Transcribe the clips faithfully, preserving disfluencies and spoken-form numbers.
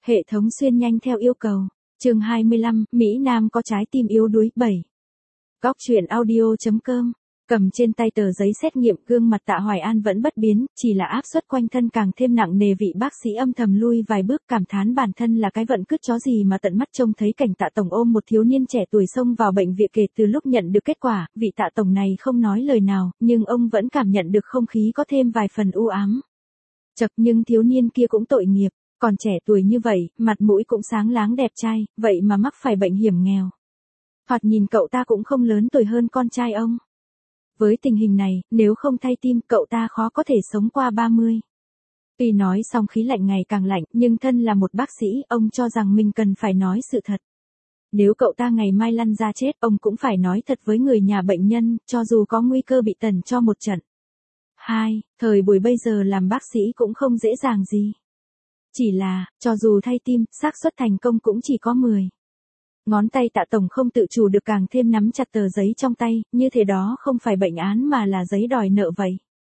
Hệ thống xuyên nhanh theo yêu cầu. Chương hai mươi lăm, Mỹ Nam có trái tim yếu đuối. bảy. Góc truyện audio chấm com. Cầm trên tay tờ giấy xét nghiệm, gương mặt Tạ Hoài An vẫn bất biến, chỉ là áp suất quanh thân càng thêm nặng nề. Vị bác sĩ âm thầm lui vài bước, cảm thán bản thân là cái vận cứt chó gì mà tận mắt trông thấy cảnh Tạ tổng ôm một thiếu niên trẻ tuổi xông vào bệnh viện. Kể từ lúc nhận được kết quả, vị Tạ tổng này không nói lời nào, nhưng ông vẫn cảm nhận được không khí có thêm vài phần u ám. Chật, nhưng thiếu niên kia cũng tội nghiệp, còn trẻ tuổi như vậy, mặt mũi cũng sáng láng đẹp trai, vậy mà mắc phải bệnh hiểm nghèo. Thoạt nhìn cậu ta cũng không lớn tuổi hơn con trai ông. Với tình hình này, nếu không thay tim, cậu ta khó có thể sống qua ba mươi. Tuy nói xong khí lạnh ngày càng lạnh, nhưng thân là một bác sĩ, ông cho rằng mình cần phải nói sự thật. Nếu cậu ta ngày mai lăn ra chết, ông cũng phải nói thật với người nhà bệnh nhân, cho dù có nguy cơ bị tần cho một trận. hai. Thời buổi bây giờ làm bác sĩ cũng không dễ dàng gì. Chỉ là, cho dù thay tim, xác suất thành công cũng chỉ có mười. Ngón tay Tạ tổng không tự chủ được càng thêm nắm chặt tờ giấy trong tay, như thế đó không phải bệnh án mà là giấy đòi nợ vậy.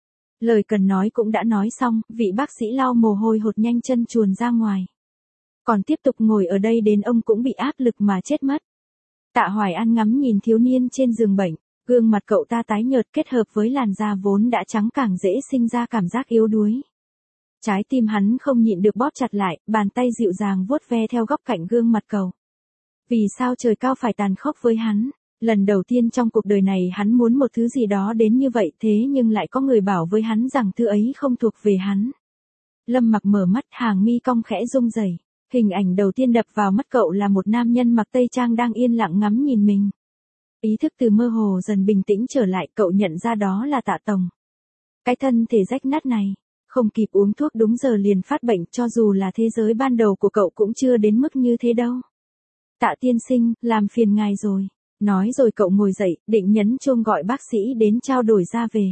Lời cần nói cũng đã nói xong, vị bác sĩ lau mồ hôi hột nhanh chân chuồn ra ngoài. Còn tiếp tục ngồi ở đây đến ông cũng bị áp lực mà chết mất. Tạ Hoài An ngắm nhìn thiếu niên trên giường bệnh, gương mặt cậu ta tái nhợt kết hợp với làn da vốn đã trắng càng dễ sinh ra cảm giác yếu đuối. Trái tim hắn không nhịn được bóp chặt lại, bàn tay dịu dàng vuốt ve theo góc cạnh gương mặt cậu. Vì sao trời cao phải tàn khốc với hắn? Lần đầu tiên trong cuộc đời này hắn muốn một thứ gì đó đến như vậy, thế nhưng lại có người bảo với hắn rằng thứ ấy không thuộc về hắn. Lâm Mặc mở mắt, hàng mi cong khẽ rung rẩy. Hình ảnh đầu tiên đập vào mắt cậu là một nam nhân mặc tây trang đang yên lặng ngắm nhìn mình. Ý thức từ mơ hồ dần bình tĩnh trở lại, cậu nhận ra đó là Tạ tổng. Cái thân thể rách nát này, không kịp uống thuốc đúng giờ liền phát bệnh, cho dù là thế giới ban đầu của cậu cũng chưa đến mức như thế đâu. Tạ tiên sinh, làm phiền ngài rồi. Nói rồi cậu ngồi dậy, định nhấn chuông gọi bác sĩ đến trao đổi ra về.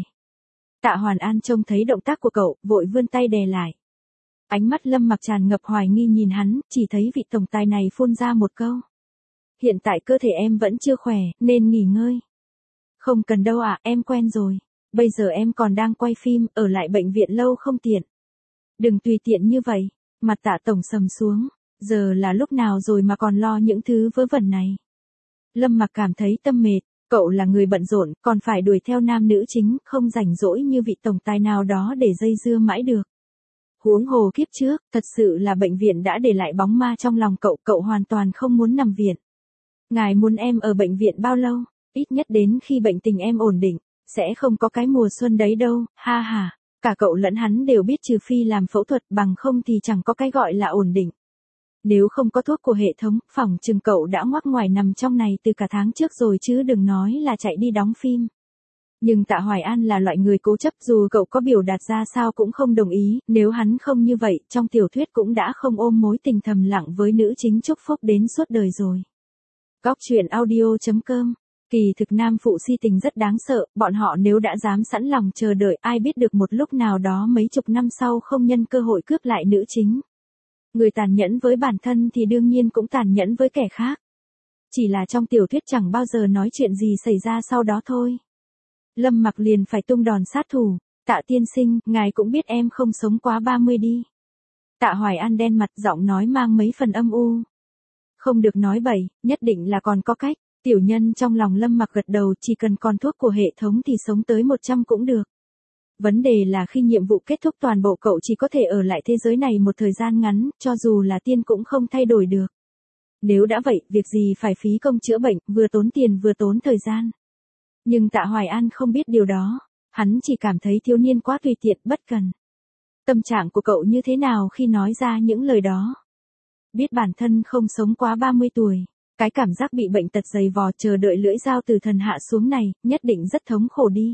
Tạ Hoài An trông thấy động tác của cậu, vội vươn tay đè lại. Ánh mắt Lâm Mặc tràn ngập hoài nghi nhìn hắn, chỉ thấy vị tổng tài này phun ra một câu. Hiện tại cơ thể em vẫn chưa khỏe, nên nghỉ ngơi. Không cần đâu ạ, em quen rồi. Bây giờ em còn đang quay phim, ở lại bệnh viện lâu không tiện. Đừng tùy tiện như vậy. Mặt Tạ tổng sầm xuống. Giờ là lúc nào rồi mà còn lo những thứ vớ vẩn này. Lâm Mặc cảm thấy tâm mệt, cậu là người bận rộn, còn phải đuổi theo nam nữ chính, không rảnh rỗi như vị tổng tài nào đó để dây dưa mãi được. Huống hồ kiếp trước, thật sự là bệnh viện đã để lại bóng ma trong lòng cậu, cậu hoàn toàn không muốn nằm viện. Ngài muốn em ở bệnh viện bao lâu? Ít nhất đến khi bệnh tình em ổn định, sẽ không có cái mùa xuân đấy đâu, ha ha. Cả cậu lẫn hắn đều biết trừ phi làm phẫu thuật, bằng không thì chẳng có cái gọi là ổn định. Nếu không có thuốc của hệ thống, phỏng chừng cậu đã ngoắc ngoài nằm trong này từ cả tháng trước rồi chứ đừng nói là chạy đi đóng phim. Nhưng Tạ Hoài An là loại người cố chấp, dù cậu có biểu đạt ra sao cũng không đồng ý, nếu hắn không như vậy, trong tiểu thuyết cũng đã không ôm mối tình thầm lặng với nữ chính chúc phúc đến suốt đời rồi. Góc truyện audio chấm com. Kỳ thực nam phụ si tình rất đáng sợ, bọn họ nếu đã dám sẵn lòng chờ đợi, ai biết được một lúc nào đó mấy chục năm sau không nhân cơ hội cướp lại nữ chính. Người tàn nhẫn với bản thân thì đương nhiên cũng tàn nhẫn với kẻ khác. Chỉ là trong tiểu thuyết chẳng bao giờ nói chuyện gì xảy ra sau đó thôi. Lâm Mặc liền phải tung đòn sát thủ. Tạ tiên sinh, ngài cũng biết em không sống quá ba mươi đi. Tạ Hoài An đen mặt, giọng nói mang mấy phần âm u. Không được nói bậy, nhất định là còn có cách. Tiểu nhân trong lòng Lâm Mặc gật đầu, chỉ cần còn thuốc của hệ thống thì sống tới một trăm cũng được. Vấn đề là khi nhiệm vụ kết thúc toàn bộ cậu chỉ có thể ở lại thế giới này một thời gian ngắn, cho dù là tiên cũng không thay đổi được. Nếu đã vậy, việc gì phải phí công chữa bệnh, vừa tốn tiền vừa tốn thời gian. Nhưng Tạ Hoài An không biết điều đó, hắn chỉ cảm thấy thiếu niên quá tùy tiện, bất cần. Tâm trạng của cậu như thế nào khi nói ra những lời đó? Biết bản thân không sống quá ba mươi tuổi, cái cảm giác bị bệnh tật dày vò chờ đợi lưỡi dao từ thần hạ xuống này, nhất định rất thống khổ đi.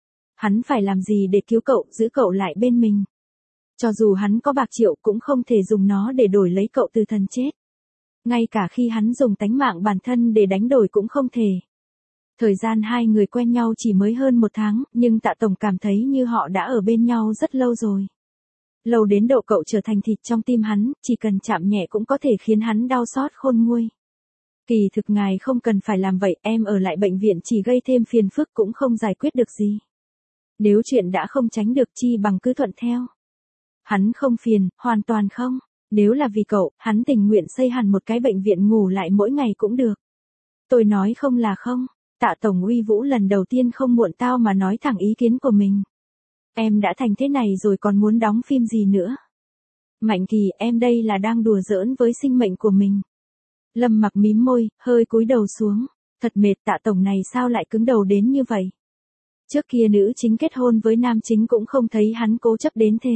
Hắn phải làm gì để cứu cậu, giữ cậu lại bên mình? Cho dù hắn có bạc triệu cũng không thể dùng nó để đổi lấy cậu từ thần chết. Ngay cả khi hắn dùng tánh mạng bản thân để đánh đổi cũng không thể. Thời gian hai người quen nhau chỉ mới hơn một tháng, nhưng Tạ tổng cảm thấy như họ đã ở bên nhau rất lâu rồi. Lâu đến độ cậu trở thành thịt trong tim hắn, chỉ cần chạm nhẹ cũng có thể khiến hắn đau xót khôn nguôi. Kỳ thực ngài không cần phải làm vậy, em ở lại bệnh viện chỉ gây thêm phiền phức cũng không giải quyết được gì. Nếu chuyện đã không tránh được chi bằng cứ thuận theo. Hắn không phiền, hoàn toàn không. Nếu là vì cậu, hắn tình nguyện xây hẳn một cái bệnh viện ngủ lại mỗi ngày cũng được. Tôi nói không là không. Tạ Tổng uy vũ lần đầu tiên không muộn tao mà nói thẳng ý kiến của mình. Em đã thành thế này rồi còn muốn đóng phim gì nữa? Mạnh Kỳ, em đây là đang đùa giỡn với sinh mệnh của mình. Lâm Mặc mím môi, hơi cúi đầu xuống. Thật mệt, Tạ Tổng này sao lại cứng đầu đến như vậy? Trước kia nữ chính kết hôn với nam chính cũng không thấy hắn cố chấp đến thế.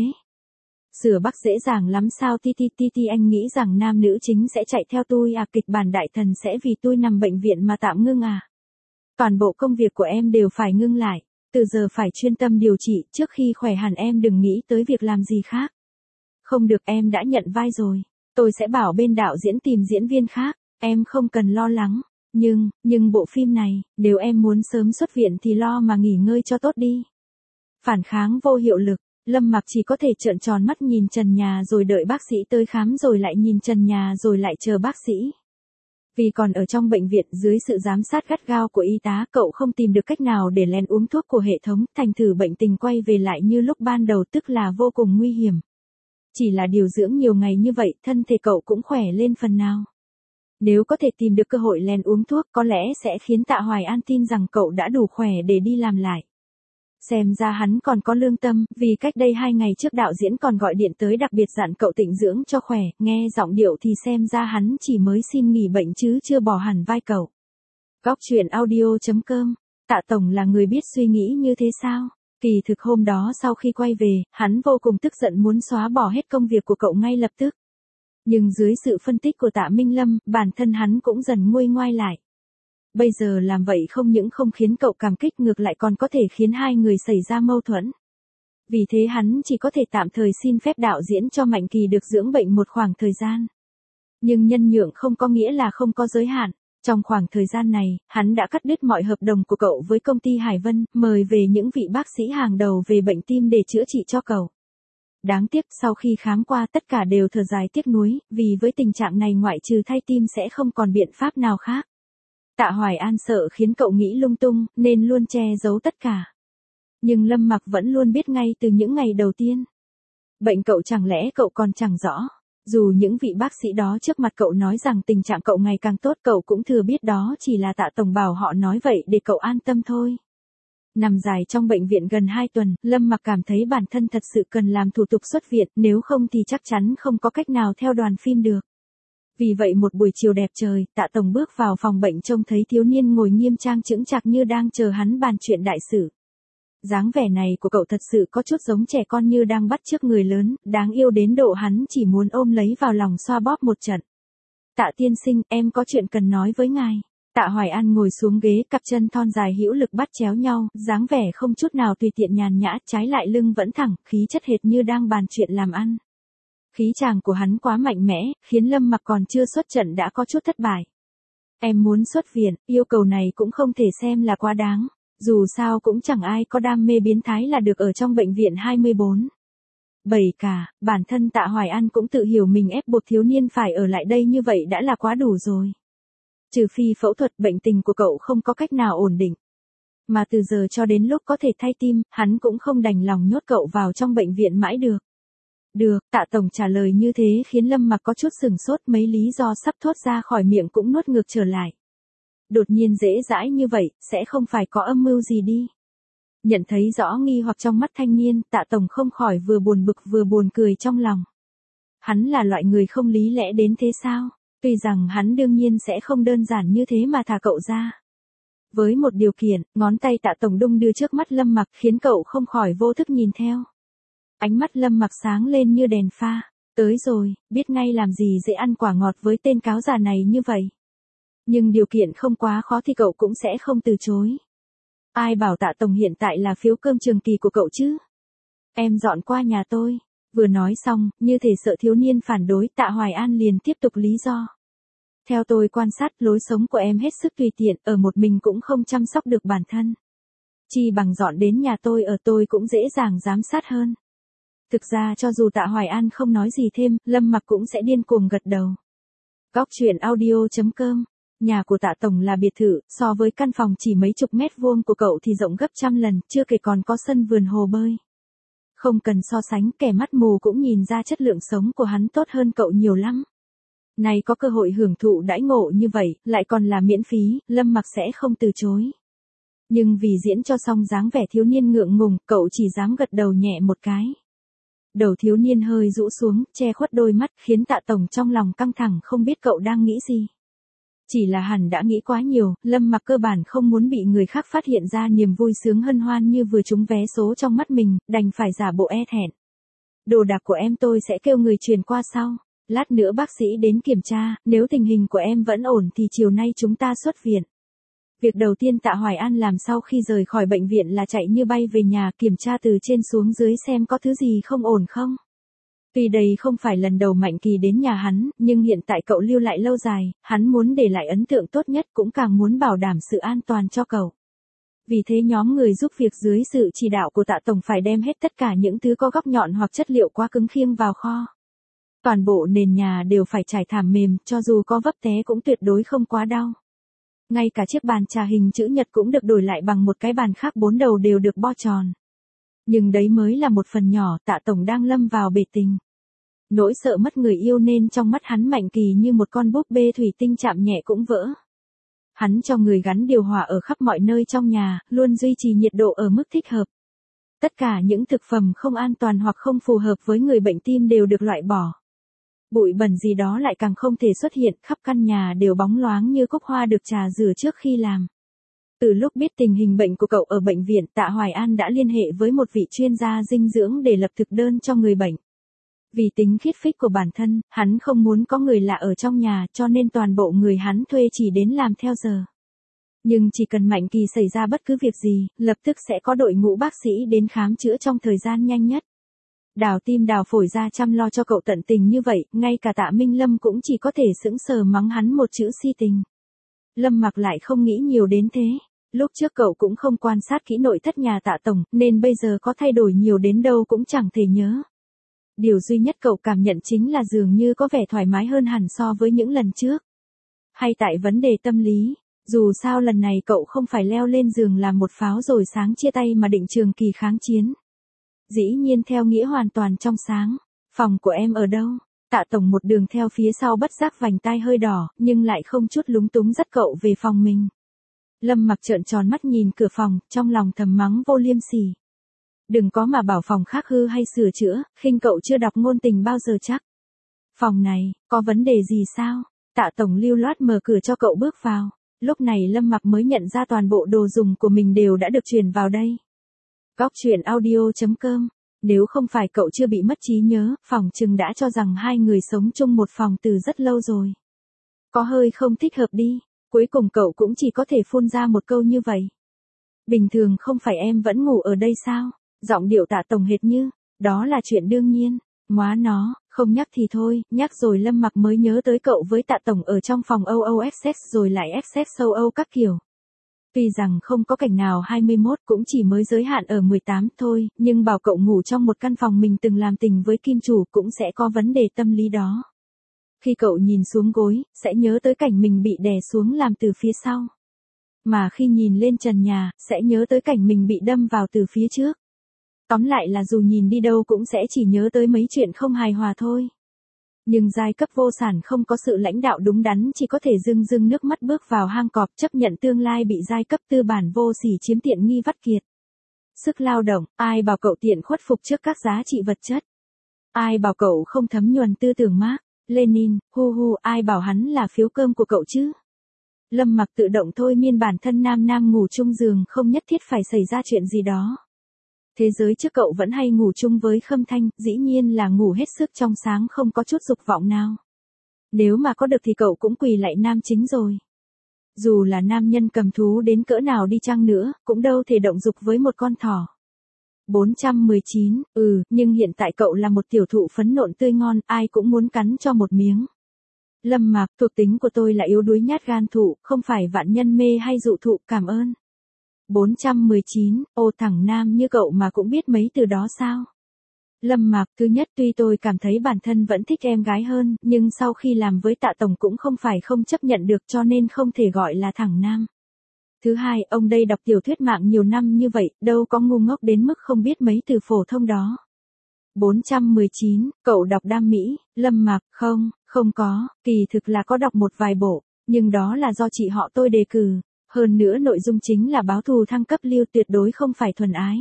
Sửa Bắc dễ dàng lắm sao ti ti ti ti anh nghĩ rằng nam nữ chính sẽ chạy theo tôi à, kịch bản đại thần sẽ vì tôi nằm bệnh viện mà tạm ngưng à? Toàn bộ công việc của em đều phải ngưng lại, từ giờ phải chuyên tâm điều trị, trước khi khỏe hẳn em đừng nghĩ tới việc làm gì khác. Không được, em đã nhận vai rồi, tôi sẽ bảo bên đạo diễn tìm diễn viên khác, em không cần lo lắng. Nhưng, nhưng bộ phim này, nếu em muốn sớm xuất viện thì lo mà nghỉ ngơi cho tốt đi. Phản kháng vô hiệu lực, Lâm Mặc chỉ có thể trợn tròn mắt nhìn trần nhà rồi đợi bác sĩ tới khám rồi lại nhìn trần nhà rồi lại chờ bác sĩ. Vì còn ở trong bệnh viện dưới sự giám sát gắt gao của y tá, cậu không tìm được cách nào để lén uống thuốc của hệ thống, thành thử bệnh tình quay về lại như lúc ban đầu, tức là vô cùng nguy hiểm. Chỉ là điều dưỡng nhiều ngày như vậy, thân thể cậu cũng khỏe lên phần nào. Nếu có thể tìm được cơ hội lén uống thuốc có lẽ sẽ khiến Tạ Hoài An tin rằng cậu đã đủ khỏe để đi làm lại. Xem ra hắn còn có lương tâm, vì cách đây hai ngày trước đạo diễn còn gọi điện tới đặc biệt dặn cậu tịnh dưỡng cho khỏe, nghe giọng điệu thì xem ra hắn chỉ mới xin nghỉ bệnh chứ chưa bỏ hẳn vai cậu. Góc truyện audio chấm com, Tạ Tổng là người biết suy nghĩ như thế sao? Kỳ thực hôm đó sau khi quay về, hắn vô cùng tức giận muốn xóa bỏ hết công việc của cậu ngay lập tức. Nhưng dưới sự phân tích của Tạ Minh Lâm, bản thân hắn cũng dần nguôi ngoai lại. Bây giờ làm vậy không những không khiến cậu cảm kích ngược lại còn có thể khiến hai người xảy ra mâu thuẫn. Vì thế hắn chỉ có thể tạm thời xin phép đạo diễn cho Mạnh Kỳ được dưỡng bệnh một khoảng thời gian. Nhưng nhân nhượng không có nghĩa là không có giới hạn. Trong khoảng thời gian này, hắn đã cắt đứt mọi hợp đồng của cậu với công ty Hải Vân, mời về những vị bác sĩ hàng đầu về bệnh tim để chữa trị cho cậu. Đáng tiếc sau khi khám qua tất cả đều thở dài tiếc nuối, vì với tình trạng này ngoại trừ thay tim sẽ không còn biện pháp nào khác. Tạ Hoài An sợ khiến cậu nghĩ lung tung, nên luôn che giấu tất cả. Nhưng Lâm Mặc vẫn luôn biết ngay từ những ngày đầu tiên. Bệnh cậu chẳng lẽ cậu còn chẳng rõ. Dù những vị bác sĩ đó trước mặt cậu nói rằng tình trạng cậu ngày càng tốt, cậu cũng thừa biết đó chỉ là Tạ Tổng bảo họ nói vậy để cậu an tâm thôi. Nằm dài trong bệnh viện gần hai tuần, Lâm Mặc cảm thấy bản thân thật sự cần làm thủ tục xuất viện, nếu không thì chắc chắn không có cách nào theo đoàn phim được. Vì vậy một buổi chiều đẹp trời, Tạ Tổng bước vào phòng bệnh trông thấy thiếu niên ngồi nghiêm trang chững chạc như đang chờ hắn bàn chuyện đại sự. Dáng vẻ này của cậu thật sự có chút giống trẻ con như đang bắt chước người lớn, đáng yêu đến độ hắn chỉ muốn ôm lấy vào lòng xoa bóp một trận. Tạ tiên sinh, em có chuyện cần nói với ngài. Tạ Hoài An ngồi xuống ghế, cặp chân thon dài hữu lực bắt chéo nhau, dáng vẻ không chút nào tùy tiện nhàn nhã, trái lại lưng vẫn thẳng, khí chất hệt như đang bàn chuyện làm ăn. Khí chàng của hắn quá mạnh mẽ, khiến Lâm Mặc còn chưa xuất trận đã có chút thất bại. Em muốn xuất viện, yêu cầu này cũng không thể xem là quá đáng. Dù sao cũng chẳng ai có đam mê biến thái là được ở trong bệnh viện hai mươi bốn. Bảy cả, bản thân Tạ Hoài An cũng tự hiểu mình ép buộc thiếu niên phải ở lại đây như vậy đã là quá đủ rồi. Trừ phi phẫu thuật, bệnh tình của cậu không có cách nào ổn định. Mà từ giờ cho đến lúc có thể thay tim, hắn cũng không đành lòng nhốt cậu vào trong bệnh viện mãi được. Được, Tạ Tổng trả lời như thế khiến Lâm Mặc có chút sừng sốt, mấy lý do sắp thốt ra khỏi miệng cũng nuốt ngược trở lại. Đột nhiên dễ dãi như vậy, sẽ không phải có âm mưu gì đi. Nhận thấy rõ nghi hoặc trong mắt thanh niên, Tạ Tổng không khỏi vừa buồn bực vừa buồn cười trong lòng. Hắn là loại người không lý lẽ đến thế sao? Tuy rằng hắn đương nhiên sẽ không đơn giản như thế mà thả cậu ra. Với một điều kiện, ngón tay Tạ Tổng đung đưa trước mắt Lâm Mặc khiến cậu không khỏi vô thức nhìn theo. Ánh mắt Lâm Mặc sáng lên như đèn pha. Tới rồi, biết ngay làm gì dễ ăn quả ngọt với tên cáo già này như vậy. Nhưng điều kiện không quá khó thì cậu cũng sẽ không từ chối. Ai bảo Tạ Tổng hiện tại là phiếu cơm trường kỳ của cậu chứ? Em dọn qua nhà tôi. Vừa nói xong, như thể sợ thiếu niên phản đối, Tạ Hoài An liền tiếp tục lý do. Theo tôi quan sát, lối sống của em hết sức tùy tiện, ở một mình cũng không chăm sóc được bản thân. Chi bằng dọn đến nhà tôi ở, tôi cũng dễ dàng giám sát hơn. Thực ra cho dù Tạ Hoài An không nói gì thêm, Lâm Mặc cũng sẽ điên cuồng gật đầu. Góc truyện audio chấm com. Nhà của Tạ Tổng là biệt thự, so với căn phòng chỉ mấy chục mét vuông của cậu thì rộng gấp trăm lần, chưa kể còn có sân vườn hồ bơi. Không cần so sánh, kẻ mắt mù cũng nhìn ra chất lượng sống của hắn tốt hơn cậu nhiều lắm. Này có cơ hội hưởng thụ đãi ngộ như vậy, lại còn là miễn phí, Lâm Mặc sẽ không từ chối. Nhưng vì diễn cho xong dáng vẻ thiếu niên ngượng ngùng, cậu chỉ dám gật đầu nhẹ một cái. Đầu thiếu niên hơi rũ xuống, che khuất đôi mắt, khiến Tạ Tổng trong lòng căng thẳng không biết cậu đang nghĩ gì. Chỉ là hẳn đã nghĩ quá nhiều, Lâm Mặc cơ bản không muốn bị người khác phát hiện ra niềm vui sướng hân hoan như vừa trúng vé số trong mắt mình, đành phải giả bộ e thẹn. Đồ đạc của em tôi sẽ kêu người truyền qua sau. Lát nữa bác sĩ đến kiểm tra, nếu tình hình của em vẫn ổn thì chiều nay chúng ta xuất viện. Việc đầu tiên Tạ Hoài An làm sau khi rời khỏi bệnh viện là chạy như bay về nhà kiểm tra từ trên xuống dưới xem có thứ gì không ổn không. Tuy đây không phải lần đầu Mạnh Kỳ đến nhà hắn, nhưng hiện tại cậu lưu lại lâu dài, hắn muốn để lại ấn tượng tốt nhất cũng càng muốn bảo đảm sự an toàn cho cậu. Vì thế nhóm người giúp việc dưới sự chỉ đạo của Tạ Tổng phải đem hết tất cả những thứ có góc nhọn hoặc chất liệu quá cứng khiêng vào kho. Toàn bộ nền nhà đều phải trải thảm mềm, cho dù có vấp té cũng tuyệt đối không quá đau. Ngay cả chiếc bàn trà hình chữ nhật cũng được đổi lại bằng một cái bàn khác bốn đầu đều được bo tròn. Nhưng đấy mới là một phần nhỏ, Tạ Tổng đang lâm vào bể tình. Nỗi sợ mất người yêu nên trong mắt hắn Mạnh Kỳ như một con búp bê thủy tinh chạm nhẹ cũng vỡ. Hắn cho người gắn điều hòa ở khắp mọi nơi trong nhà, luôn duy trì nhiệt độ ở mức thích hợp. Tất cả những thực phẩm không an toàn hoặc không phù hợp với người bệnh tim đều được loại bỏ. Bụi bẩn gì đó lại càng không thể xuất hiện, khắp căn nhà đều bóng loáng như cúc hoa được trà rửa trước khi làm. Từ lúc biết tình hình bệnh của cậu ở bệnh viện, Tạ Hoài An đã liên hệ với một vị chuyên gia dinh dưỡng để lập thực đơn cho người bệnh. Vì tính khiết phích của bản thân, hắn không muốn có người lạ ở trong nhà cho nên toàn bộ người hắn thuê chỉ đến làm theo giờ. Nhưng chỉ cần Mạnh Kỳ xảy ra bất cứ việc gì, lập tức sẽ có đội ngũ bác sĩ đến khám chữa trong thời gian nhanh nhất. Đào tim đào phổi ra chăm lo cho cậu tận tình như vậy, ngay cả Tạ Minh Lâm cũng chỉ có thể sững sờ mắng hắn một chữ si tình. Lâm Mặc lại không nghĩ nhiều đến thế. Lúc trước cậu cũng không quan sát kỹ nội thất nhà Tạ Tổng, nên bây giờ có thay đổi nhiều đến đâu cũng chẳng thể nhớ. Điều duy nhất cậu cảm nhận chính là dường như có vẻ thoải mái hơn hẳn so với những lần trước. Hay tại vấn đề tâm lý, dù sao lần này cậu không phải leo lên giường làm một pháo rồi sáng chia tay mà định trường kỳ kháng chiến. Dĩ nhiên theo nghĩa hoàn toàn trong sáng. Phòng của em ở đâu? Tạ Tổng một đường theo phía sau bất giác vành tai hơi đỏ, nhưng lại không chút lúng túng dắt cậu về phòng mình. Lâm Mặc trợn tròn mắt nhìn cửa phòng, trong lòng thầm mắng vô liêm sỉ. Đừng có mà bảo phòng khác hư hay sửa chữa, khinh cậu chưa đọc ngôn tình bao giờ chắc. Phòng này, có vấn đề gì sao? Tạ Tổng lưu loát mở cửa cho cậu bước vào. Lúc này Lâm Mặc mới nhận ra toàn bộ đồ dùng của mình đều đã được chuyển vào đây. Góc truyện audio chấm com. Nếu không phải cậu chưa bị mất trí nhớ, phòng chừng đã cho rằng hai người sống chung một phòng từ rất lâu rồi. Có hơi không thích hợp đi. Cuối cùng cậu cũng chỉ có thể phun ra một câu như vậy. Bình thường không phải em vẫn ngủ ở đây sao? Giọng điệu Tạ Tổng hệt như, đó là chuyện đương nhiên. Móa nó, không nhắc thì thôi, nhắc rồi Lâm Mặc mới nhớ tới cậu với Tạ Tổng ở trong phòng âu âu ích ét rồi lại ích ét châu Âu các kiểu. Tuy rằng không có cảnh nào hai mươi mốt cũng chỉ mới giới hạn ở mười tám thôi, nhưng bảo cậu ngủ trong một căn phòng mình từng làm tình với kim chủ cũng sẽ có vấn đề tâm lý đó. Khi cậu nhìn xuống gối, sẽ nhớ tới cảnh mình bị đè xuống làm từ phía sau. Mà khi nhìn lên trần nhà, sẽ nhớ tới cảnh mình bị đâm vào từ phía trước. Tóm lại là dù nhìn đi đâu cũng sẽ chỉ nhớ tới mấy chuyện không hài hòa thôi. Nhưng giai cấp vô sản không có sự lãnh đạo đúng đắn chỉ có thể rưng rưng nước mắt bước vào hang cọp chấp nhận tương lai bị giai cấp tư bản vô sỉ chiếm tiện nghi vắt kiệt. Sức lao động, ai bảo cậu tiện khuất phục trước các giá trị vật chất. Ai bảo cậu không thấm nhuần tư tưởng Mác, Lenin, hu hu, ai bảo hắn là phiếu cơm của cậu chứ. Lâm Mặc tự động thôi miên bản thân nam nam ngủ chung giường không nhất thiết phải xảy ra chuyện gì đó. Thế giới trước cậu vẫn hay ngủ chung với Khâm Thanh, dĩ nhiên là ngủ hết sức trong sáng không có chút dục vọng nào. Nếu mà có được thì cậu cũng quỳ lại nam chính rồi. Dù là nam nhân cầm thú đến cỡ nào đi chăng nữa, cũng đâu thể động dục với một con thỏ. bốn trăm mười chín, ừ, nhưng hiện tại cậu là một tiểu thụ phấn nộn tươi ngon, ai cũng muốn cắn cho một miếng. Lâm Mặc, thuộc tính của tôi là yếu đuối nhát gan thụ, không phải vạn nhân mê hay dụ thụ, cảm ơn. bốn trăm mười chín, ô thằng nam như cậu mà cũng biết mấy từ đó sao? Lâm Mặc, thứ nhất tuy tôi cảm thấy bản thân vẫn thích em gái hơn, nhưng sau khi làm với Tạ Tổng cũng không phải không chấp nhận được cho nên không thể gọi là thằng nam. Thứ hai, ông đây đọc tiểu thuyết mạng nhiều năm như vậy, đâu có ngu ngốc đến mức không biết mấy từ phổ thông đó. bốn trăm mười chín, cậu đọc Đam Mỹ, Lâm Mặc, không, không có, kỳ thực là có đọc một vài bộ, nhưng đó là do chị họ tôi đề cử, hơn nữa nội dung chính là báo thù thăng cấp lưu tuyệt đối không phải thuần ái.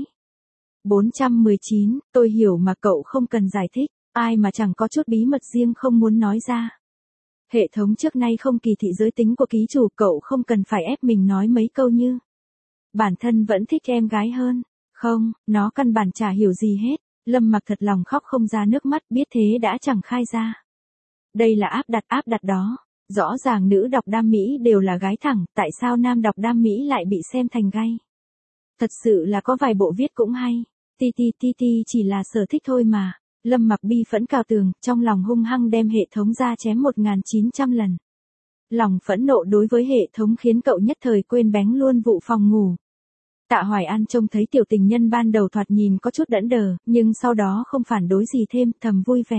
bốn trăm mười chín, tôi hiểu mà cậu không cần giải thích, ai mà chẳng có chút bí mật riêng không muốn nói ra. Hệ thống trước nay không kỳ thị giới tính của ký chủ, cậu không cần phải ép mình nói mấy câu như bản thân vẫn thích em gái hơn. Không, nó căn bản chả hiểu gì hết. Lâm Mặc thật lòng khóc không ra nước mắt, biết thế đã chẳng khai ra. Đây là áp đặt áp đặt đó. Rõ ràng nữ đọc Đam Mỹ đều là gái thẳng, tại sao nam đọc Đam Mỹ lại bị xem thành gay? Thật sự là có vài bộ viết cũng hay. Ti ti ti ti chỉ là sở thích thôi mà. Lâm Mặc bi phẫn cào tường, trong lòng hung hăng đem hệ thống ra chém một nghìn chín trăm lần. Lòng phẫn nộ đối với hệ thống khiến cậu nhất thời quên bén luôn vụ phòng ngủ. Tạ Hoài An trông thấy tiểu tình nhân ban đầu thoạt nhìn có chút đẫn đờ, nhưng sau đó không phản đối gì thêm, thầm vui vẻ.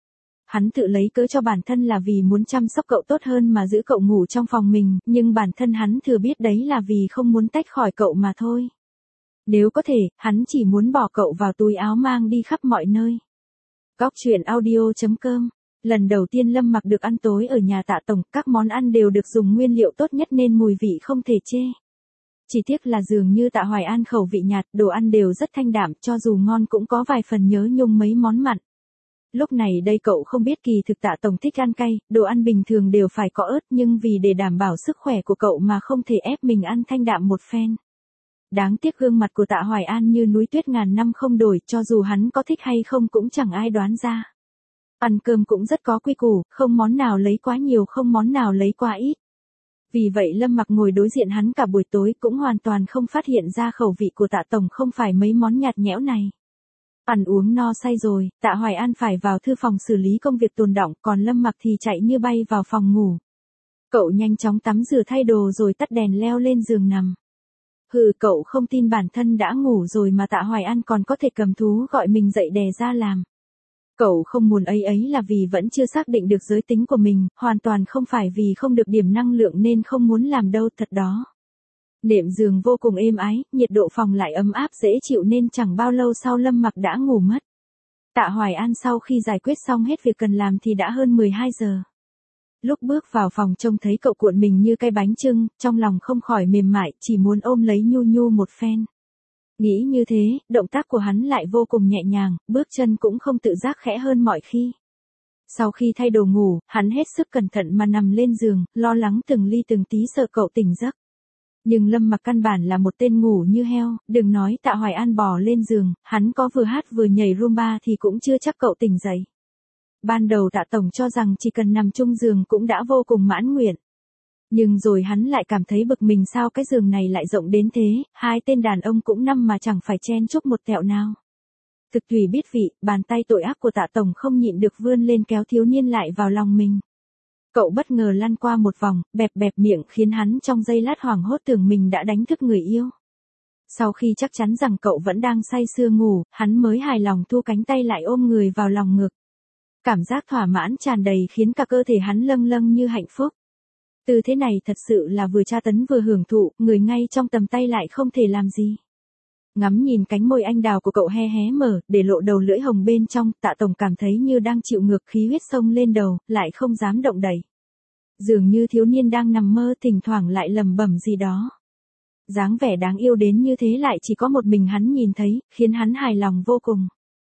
Hắn tự lấy cớ cho bản thân là vì muốn chăm sóc cậu tốt hơn mà giữ cậu ngủ trong phòng mình, nhưng bản thân hắn thừa biết đấy là vì không muốn tách khỏi cậu mà thôi. Nếu có thể, hắn chỉ muốn bỏ cậu vào túi áo mang đi khắp mọi nơi. Góc truyện audio chấm com. Lần đầu tiên Lâm Mặc được ăn tối ở nhà Tạ Tổng, các món ăn đều được dùng nguyên liệu tốt nhất nên mùi vị không thể chê. Chỉ tiếc là dường như Tạ Hoài An khẩu vị nhạt, đồ ăn đều rất thanh đạm, cho dù ngon cũng có vài phần nhớ nhung mấy món mặn. Lúc này đây cậu không biết kỳ thực Tạ Tổng thích ăn cay, đồ ăn bình thường đều phải có ớt, nhưng vì để đảm bảo sức khỏe của cậu mà không thể ép mình ăn thanh đạm một phen. Đáng tiếc gương mặt của Tạ Hoài An như núi tuyết ngàn năm không đổi, cho dù hắn có thích hay không cũng chẳng ai đoán ra. Ăn cơm cũng rất có quy củ, không món nào lấy quá nhiều, không món nào lấy quá ít. Vì vậy Lâm Mặc ngồi đối diện hắn cả buổi tối cũng hoàn toàn không phát hiện ra khẩu vị của Tạ Tổng không phải mấy món nhạt nhẽo này. Ăn uống no say rồi, Tạ Hoài An phải vào thư phòng xử lý công việc tồn đọng, còn Lâm Mặc thì chạy như bay vào phòng ngủ. Cậu nhanh chóng tắm rửa thay đồ rồi tắt đèn leo lên giường nằm. Hừ, cậu không tin bản thân đã ngủ rồi mà Tạ Hoài An còn có thể cầm thú gọi mình dậy đè ra làm. Cậu không muốn ấy ấy là vì vẫn chưa xác định được giới tính của mình, hoàn toàn không phải vì không được điểm năng lượng nên không muốn làm đâu, thật đó. Nệm giường vô cùng êm ái, nhiệt độ phòng lại ấm áp dễ chịu nên chẳng bao lâu sau Lâm Mặc đã ngủ mất. Tạ Hoài An sau khi giải quyết xong hết việc cần làm thì đã hơn mười hai giờ. Lúc bước vào phòng trông thấy cậu cuộn mình như cây bánh chưng, trong lòng không khỏi mềm mại, chỉ muốn ôm lấy nhu nhu một phen. Nghĩ như thế, động tác của hắn lại vô cùng nhẹ nhàng, bước chân cũng không tự giác khẽ hơn mọi khi. Sau khi thay đồ ngủ, hắn hết sức cẩn thận mà nằm lên giường, lo lắng từng ly từng tí sợ cậu tỉnh giấc. Nhưng Lâm Mặc căn bản là một tên ngủ như heo, đừng nói Tạ Hoài An bò lên giường, hắn có vừa hát vừa nhảy rumba thì cũng chưa chắc cậu tỉnh dậy. Ban đầu Tạ Tổng cho rằng chỉ cần nằm chung giường cũng đã vô cùng mãn nguyện. Nhưng rồi hắn lại cảm thấy bực mình sao cái giường này lại rộng đến thế, hai tên đàn ông cũng nằm mà chẳng phải chen chúc một tẹo nào. Thực tùy biết vị, bàn tay tội ác của Tạ Tổng không nhịn được vươn lên kéo thiếu niên lại vào lòng mình. Cậu bất ngờ lăn qua một vòng, bẹp bẹp miệng khiến hắn trong giây lát hoảng hốt tưởng mình đã đánh thức người yêu. Sau khi chắc chắn rằng cậu vẫn đang say sưa ngủ, hắn mới hài lòng thu cánh tay lại ôm người vào lòng ngực. Cảm giác thỏa mãn tràn đầy khiến cả cơ thể hắn lâng lâng như hạnh phúc. Tư thế này thật sự là vừa tra tấn vừa hưởng thụ, người ngay trong tầm tay lại không thể làm gì. Ngắm nhìn cánh môi anh đào của cậu hé hé mở, để lộ đầu lưỡi hồng bên trong, Tạ Tổng cảm thấy như đang chịu ngược khí huyết sông lên đầu, lại không dám động đậy. Dường như thiếu niên đang nằm mơ thỉnh thoảng lại lầm bẩm gì đó. Dáng vẻ đáng yêu đến như thế lại chỉ có một mình hắn nhìn thấy, khiến hắn hài lòng vô cùng.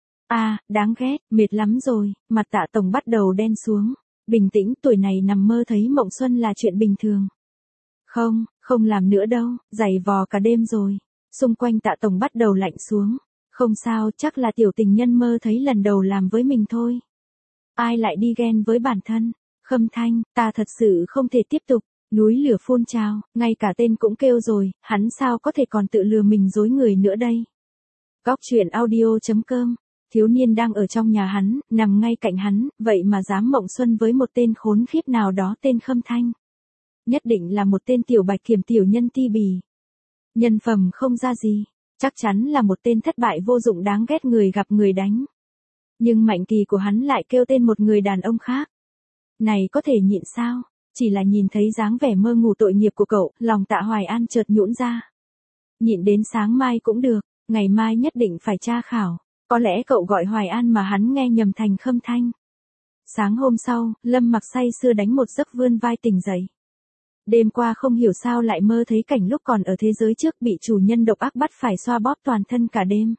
À, đáng ghét, mệt lắm rồi, mặt Tạ Tổng bắt đầu đen xuống. Bình tĩnh, tuổi này nằm mơ thấy mộng xuân là chuyện bình thường. Không, không làm nữa đâu, giày vò cả đêm rồi. Xung quanh Tạ Tổng bắt đầu lạnh xuống. Không sao, chắc là tiểu tình nhân mơ thấy lần đầu làm với mình thôi. Ai lại đi ghen với bản thân? Khâm Thanh, ta thật sự không thể tiếp tục. Núi lửa phun trào, ngay cả tên cũng kêu rồi, hắn sao có thể còn tự lừa mình dối người nữa đây? Góc truyện audio chấm com. Thiếu niên đang ở trong nhà hắn, nằm ngay cạnh hắn, vậy mà dám mộng xuân với một tên khốn khiếp nào đó tên Khâm Thanh. Nhất định là một tên tiểu bạch kiểm tiểu nhân ti bì. Nhân phẩm không ra gì, chắc chắn là một tên thất bại vô dụng đáng ghét người gặp người đánh. Nhưng mạnh kỳ của hắn lại kêu tên một người đàn ông khác. Này có thể nhịn sao? Chỉ là nhìn thấy dáng vẻ mơ ngủ tội nghiệp của cậu, lòng Tạ Hoài An chợt nhũn ra. Nhịn đến sáng mai cũng được, ngày mai nhất định phải tra khảo. Có lẽ cậu gọi Hoài An mà hắn nghe nhầm thành Khâm Thanh. Sáng hôm sau, Lâm Mặc say sưa đánh một giấc vươn vai tỉnh dậy. Đêm qua không hiểu sao lại mơ thấy cảnh lúc còn ở thế giới trước bị chủ nhân độc ác bắt phải xoa bóp toàn thân cả đêm.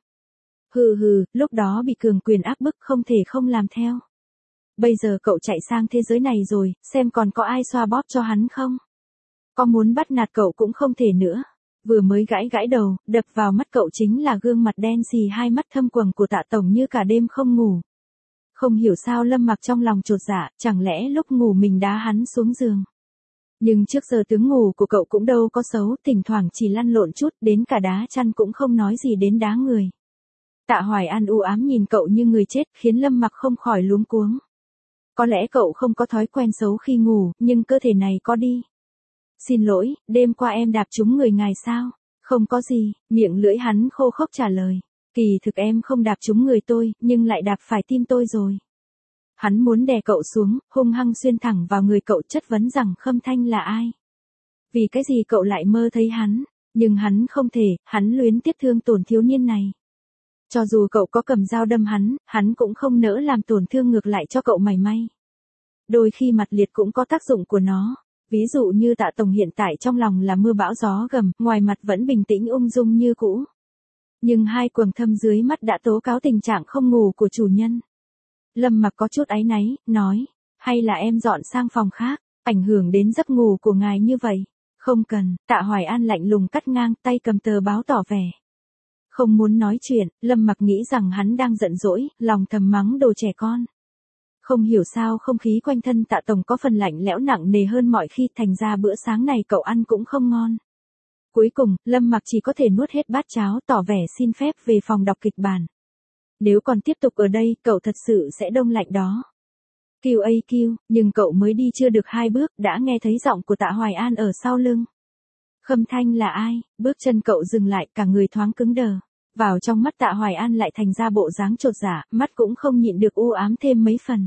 Hừ hừ, lúc đó bị cường quyền áp bức không thể không làm theo. Bây giờ cậu chạy sang thế giới này rồi, xem còn có ai xoa bóp cho hắn không? Có muốn bắt nạt cậu cũng không thể nữa. Vừa mới gãi gãi đầu, đập vào mắt cậu chính là gương mặt đen xì hai mắt thâm quầng của Tạ Tổng như cả đêm không ngủ. Không hiểu sao Lâm Mặc trong lòng chột dạ, chẳng lẽ lúc ngủ mình đá hắn xuống giường. Nhưng trước giờ tướng ngủ của cậu cũng đâu có xấu, thỉnh thoảng chỉ lăn lộn chút, đến cả đá chăn cũng không nói gì đến đá người. Tạ Hoài An u ám nhìn cậu như người chết, khiến Lâm Mặc không khỏi luống cuống. Có lẽ cậu không có thói quen xấu khi ngủ, nhưng cơ thể này có đi. Xin lỗi, đêm qua em đạp trúng người ngài sao? Không có gì, miệng lưỡi hắn khô khốc trả lời. Kỳ thực em không đạp trúng người tôi, nhưng lại đạp phải tim tôi rồi. Hắn muốn đè cậu xuống, hung hăng xuyên thẳng vào người cậu, chất vấn rằng Khâm Thanh là ai. Vì cái gì cậu lại mơ thấy hắn, nhưng hắn không thể, hắn luyến tiếc thương tổn thiếu niên này. Cho dù cậu có cầm dao đâm hắn, hắn cũng không nỡ làm tổn thương ngược lại cho cậu mảy may. Đôi khi mặt liệt cũng có tác dụng của nó. Ví dụ như Tạ Tổng hiện tại trong lòng là mưa bão gió gầm, ngoài mặt vẫn bình tĩnh ung dung như cũ. Nhưng hai quầng thâm dưới mắt đã tố cáo tình trạng không ngủ của chủ nhân. Lâm Mặc có chút áy náy, nói, hay là em dọn sang phòng khác, ảnh hưởng đến giấc ngủ của ngài như vậy. Không cần, Tạ Hoài An lạnh lùng cắt ngang, tay cầm tờ báo tỏ vẻ. Không muốn nói chuyện, Lâm Mặc nghĩ rằng hắn đang giận dỗi, lòng thầm mắng đồ trẻ con. Không hiểu sao không khí quanh thân Tạ Tổng có phần lạnh lẽo nặng nề hơn mọi khi, thành ra bữa sáng này cậu ăn cũng không ngon. Cuối cùng, Lâm Mặc chỉ có thể nuốt hết bát cháo, tỏ vẻ xin phép về phòng đọc kịch bản. Nếu còn tiếp tục ở đây, cậu thật sự sẽ đông lạnh đó. Kêu ây kêu, nhưng cậu mới đi chưa được hai bước, đã nghe thấy giọng của Tạ Hoài An ở sau lưng. Khâm Thanh là ai? Bước chân cậu dừng lại, cả người thoáng cứng đờ. Vào trong mắt Tạ Hoài An lại thành ra bộ dáng chột dạ, mắt cũng không nhịn được u ám thêm mấy phần.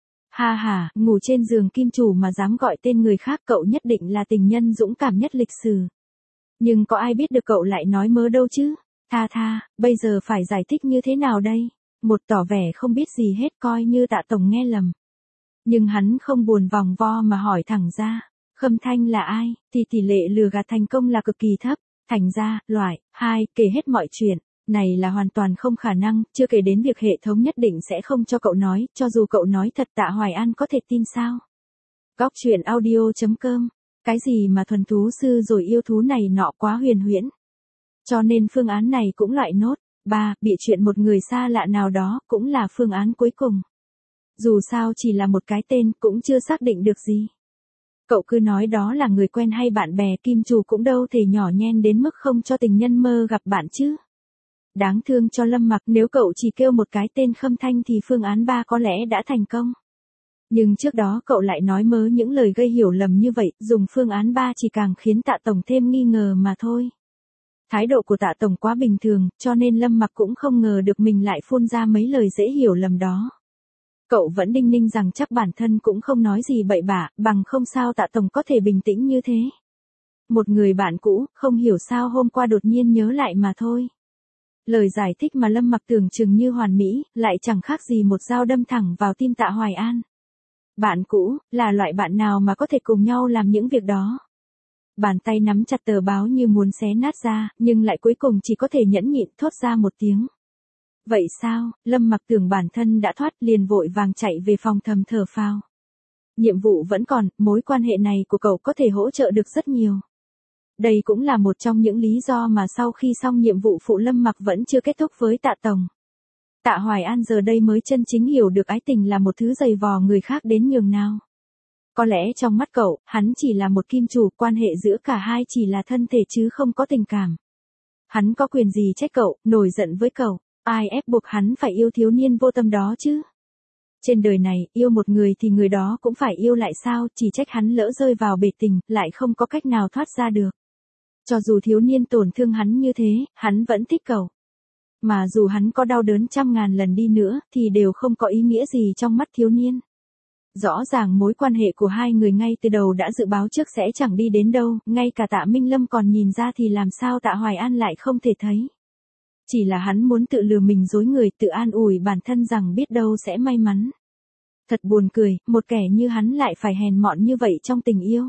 Ha ha, ngủ trên giường kim chủ mà dám gọi tên người khác, cậu nhất định là tình nhân dũng cảm nhất lịch sử. Nhưng có ai biết được cậu lại nói mớ đâu chứ? Tha tha, bây giờ phải giải thích như thế nào đây? Một tỏ vẻ không biết gì hết, coi như Tạ Tổng nghe lầm. Nhưng hắn không buồn vòng vo mà hỏi thẳng ra. Khâm Thanh là ai? Thì tỷ lệ lừa gạt thành công là cực kỳ thấp. Thành ra, loại, hai, kể hết mọi chuyện. Này là hoàn toàn không khả năng, chưa kể đến việc hệ thống nhất định sẽ không cho cậu nói, cho dù cậu nói thật Tạ Hoài An có thể tin sao? Góc truyện audio chấm com. Cái gì mà thuần thú sư rồi yêu thú này nọ quá huyền huyễn. Cho nên phương án này cũng loại nốt. Ba, bị chuyện một người xa lạ nào đó cũng là phương án cuối cùng. Dù sao chỉ là một cái tên cũng chưa xác định được gì. Cậu cứ nói đó là người quen hay bạn bè, kim chủ cũng đâu thể nhỏ nhen đến mức không cho tình nhân mơ gặp bạn chứ. Đáng thương cho Lâm Mặc, nếu cậu chỉ kêu một cái tên Khâm Thanh thì phương án ba có lẽ đã thành công. Nhưng trước đó cậu lại nói mớ những lời gây hiểu lầm như vậy, dùng phương án ba chỉ càng khiến Tạ Tổng thêm nghi ngờ mà thôi. Thái độ của Tạ Tổng quá bình thường, cho nên Lâm Mặc cũng không ngờ được mình lại phun ra mấy lời dễ hiểu lầm đó. Cậu vẫn đinh ninh rằng chắc bản thân cũng không nói gì bậy bạ, bằng không sao Tạ Tổng có thể bình tĩnh như thế. Một người bạn cũ, không hiểu sao hôm qua đột nhiên nhớ lại mà thôi. Lời giải thích mà Lâm Mặc tưởng chừng như hoàn mỹ, lại chẳng khác gì một dao đâm thẳng vào tim Tạ Hoài An. Bạn cũ, là loại bạn nào mà có thể cùng nhau làm những việc đó? Bàn tay nắm chặt tờ báo như muốn xé nát ra, nhưng lại cuối cùng chỉ có thể nhẫn nhịn thốt ra một tiếng. Vậy sao? Lâm Mặc tưởng bản thân đã thoát, liền vội vàng chạy về phòng thầm thở phào. Nhiệm vụ vẫn còn, mối quan hệ này của cậu có thể hỗ trợ được rất nhiều. Đây cũng là một trong những lý do mà sau khi xong nhiệm vụ phụ Lâm Mặc vẫn chưa kết thúc với Tạ Tổng. Tạ Hoài An giờ đây mới chân chính hiểu được ái tình là một thứ dày vò người khác đến nhường nào. Có lẽ trong mắt cậu, hắn chỉ là một kim chủ, quan hệ giữa cả hai chỉ là thân thể chứ không có tình cảm. Hắn có quyền gì trách cậu, nổi giận với cậu, ai ép buộc hắn phải yêu thiếu niên vô tâm đó chứ? Trên đời này, yêu một người thì người đó cũng phải yêu lại sao, chỉ trách hắn lỡ rơi vào bể tình, lại không có cách nào thoát ra được. Cho dù thiếu niên tổn thương hắn như thế, hắn vẫn thích cậu. Mà dù hắn có đau đớn trăm ngàn lần đi nữa, thì đều không có ý nghĩa gì trong mắt thiếu niên. Rõ ràng mối quan hệ của hai người ngay từ đầu đã dự báo trước sẽ chẳng đi đến đâu, ngay cả Tạ Minh Lâm còn nhìn ra thì làm sao Tạ Hoài An lại không thể thấy. Chỉ là hắn muốn tự lừa mình dối người, tự an ủi bản thân rằng biết đâu sẽ may mắn. Thật buồn cười, một kẻ như hắn lại phải hèn mọn như vậy trong tình yêu.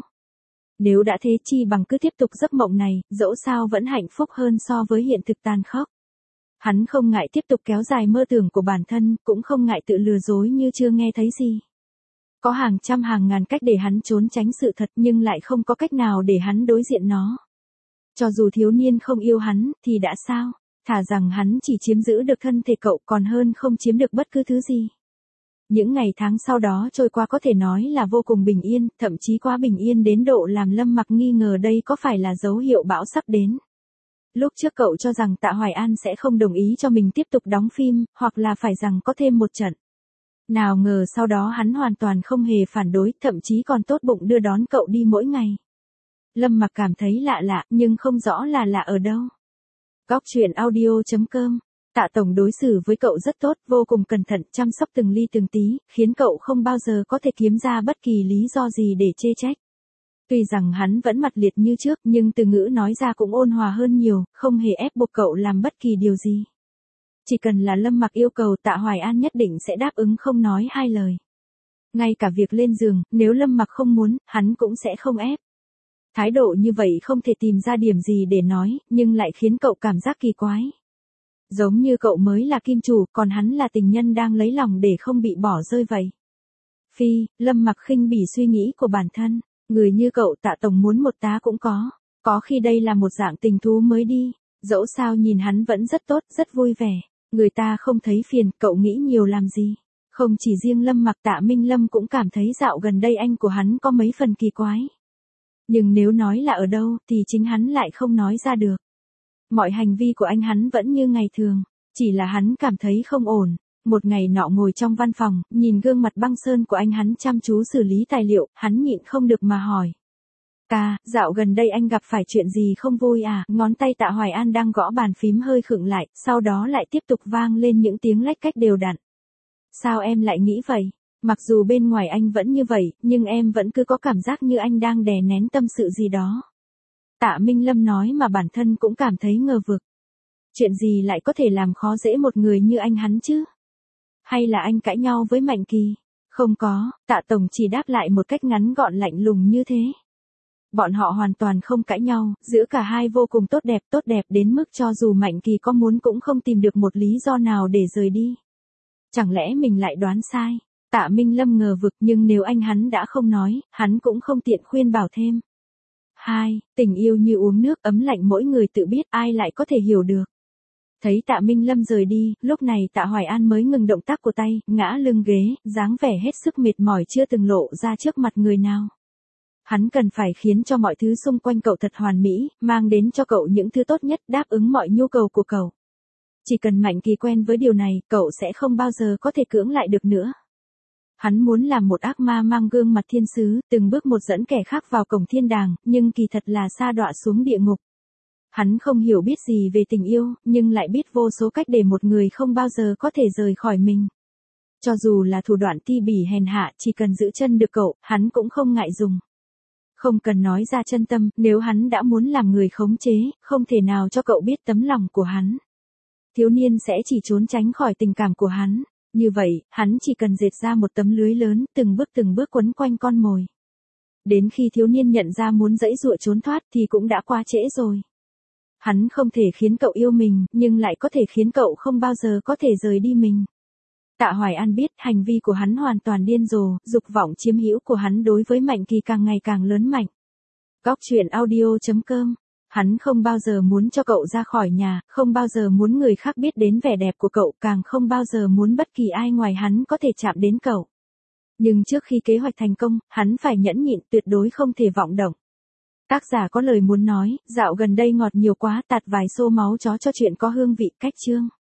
Nếu đã thế chi bằng cứ tiếp tục giấc mộng này, dẫu sao vẫn hạnh phúc hơn so với hiện thực tàn khốc. Hắn không ngại tiếp tục kéo dài mơ tưởng của bản thân, cũng không ngại tự lừa dối như chưa nghe thấy gì. Có hàng trăm hàng ngàn cách để hắn trốn tránh sự thật nhưng lại không có cách nào để hắn đối diện nó. Cho dù thiếu niên không yêu hắn, thì đã sao? Thà rằng hắn chỉ chiếm giữ được thân thể cậu còn hơn không chiếm được bất cứ thứ gì. Những ngày tháng sau đó trôi qua có thể nói là vô cùng bình yên, thậm chí quá bình yên đến độ làm Lâm Mặc nghi ngờ đây có phải là dấu hiệu bão sắp đến. Lúc trước cậu cho rằng Tạ Hoài An sẽ không đồng ý cho mình tiếp tục đóng phim, hoặc là phải rằng có thêm một trận. Nào ngờ sau đó hắn hoàn toàn không hề phản đối, thậm chí còn tốt bụng đưa đón cậu đi mỗi ngày. Lâm Mặc cảm thấy lạ lạ, nhưng không rõ là lạ ở đâu. Góc truyện audio chấm com. Tạ Tổng đối xử với cậu rất tốt, vô cùng cẩn thận, chăm sóc từng ly từng tí, khiến cậu không bao giờ có thể kiếm ra bất kỳ lý do gì để chê trách. Tuy rằng hắn vẫn mặt liệt như trước, nhưng từ ngữ nói ra cũng ôn hòa hơn nhiều, không hề ép buộc cậu làm bất kỳ điều gì. Chỉ cần là Lâm Mặc yêu cầu, Tạ Hoài An nhất định sẽ đáp ứng không nói hai lời. Ngay cả việc lên giường, nếu Lâm Mặc không muốn, hắn cũng sẽ không ép. Thái độ như vậy không thể tìm ra điểm gì để nói, nhưng lại khiến cậu cảm giác kỳ quái. Giống như cậu mới là kim chủ, còn hắn là tình nhân đang lấy lòng để không bị bỏ rơi vậy. Phi, Lâm Mặc khinh bỉ suy nghĩ của bản thân. Người như cậu Tạ Tổng muốn một tá cũng có. Có khi đây là một dạng tình thú mới đi. Dẫu sao nhìn hắn vẫn rất tốt, rất vui vẻ. Người ta không thấy phiền, cậu nghĩ nhiều làm gì. Không chỉ riêng Lâm Mặc, Tạ Minh Lâm cũng cảm thấy dạo gần đây anh của hắn có mấy phần kỳ quái. Nhưng nếu nói là ở đâu, thì chính hắn lại không nói ra được. Mọi hành vi của anh hắn vẫn như ngày thường. Chỉ là hắn cảm thấy không ổn. Một ngày nọ ngồi trong văn phòng, nhìn gương mặt băng sơn của anh hắn chăm chú xử lý tài liệu, hắn nhịn không được mà hỏi. Ca, dạo gần đây anh gặp phải chuyện gì không vui à? Ngón tay Tạ Hoài An đang gõ bàn phím hơi khựng lại, sau đó lại tiếp tục vang lên những tiếng lách cách đều đặn. Sao em lại nghĩ vậy? Mặc dù bên ngoài anh vẫn như vậy, nhưng em vẫn cứ có cảm giác như anh đang đè nén tâm sự gì đó. Tạ Minh Lâm nói mà bản thân cũng cảm thấy ngờ vực. Chuyện gì lại có thể làm khó dễ một người như anh hắn chứ? Hay là anh cãi nhau với Mạnh Kỳ? Không có, Tạ Tổng chỉ đáp lại một cách ngắn gọn lạnh lùng như thế. Bọn họ hoàn toàn không cãi nhau, giữa cả hai vô cùng tốt đẹp, tốt đẹp đến mức cho dù Mạnh Kỳ có muốn cũng không tìm được một lý do nào để rời đi. Chẳng lẽ mình lại đoán sai? Tạ Minh Lâm ngờ vực, nhưng nếu anh hắn đã không nói, hắn cũng không tiện khuyên bảo thêm. Hai, tình yêu như uống nước ấm lạnh, mỗi người tự biết, ai lại có thể hiểu được. Thấy Tạ Minh Lâm rời đi, lúc này Tạ Hoài An mới ngừng động tác của tay, ngã lưng ghế, dáng vẻ hết sức mệt mỏi chưa từng lộ ra trước mặt người nào. Hắn cần phải khiến cho mọi thứ xung quanh cậu thật hoàn mỹ, mang đến cho cậu những thứ tốt nhất, đáp ứng mọi nhu cầu của cậu. Chỉ cần Mạnh Kỳ quen với điều này, cậu sẽ không bao giờ có thể cưỡng lại được nữa. Hắn muốn làm một ác ma mang gương mặt thiên sứ, từng bước một dẫn kẻ khác vào cổng thiên đàng, nhưng kỳ thật là sa đọa xuống địa ngục. Hắn không hiểu biết gì về tình yêu, nhưng lại biết vô số cách để một người không bao giờ có thể rời khỏi mình. Cho dù là thủ đoạn ti bỉ hèn hạ, chỉ cần giữ chân được cậu, hắn cũng không ngại dùng. Không cần nói ra chân tâm, nếu hắn đã muốn làm người khống chế, không thể nào cho cậu biết tấm lòng của hắn. Thiếu niên sẽ chỉ trốn tránh khỏi tình cảm của hắn. Như vậy, hắn chỉ cần dệt ra một tấm lưới lớn, từng bước từng bước quấn quanh con mồi. Đến khi thiếu niên nhận ra muốn giãy giụa trốn thoát thì cũng đã quá trễ rồi. Hắn không thể khiến cậu yêu mình, nhưng lại có thể khiến cậu không bao giờ có thể rời đi mình. Tạ Hoài An biết hành vi của hắn hoàn toàn điên rồ, dục vọng chiếm hữu của hắn đối với Mạnh Kỳ càng ngày càng lớn mạnh. Góc truyện audio chấm com. Hắn không bao giờ muốn cho cậu ra khỏi nhà, không bao giờ muốn người khác biết đến vẻ đẹp của cậu, càng không bao giờ muốn bất kỳ ai ngoài hắn có thể chạm đến cậu. Nhưng trước khi kế hoạch thành công, hắn phải nhẫn nhịn, tuyệt đối không thể vọng động. Tác giả có lời muốn nói, dạo gần đây ngọt nhiều quá, tạt vài xô máu chó cho chuyện có hương vị, cách chương.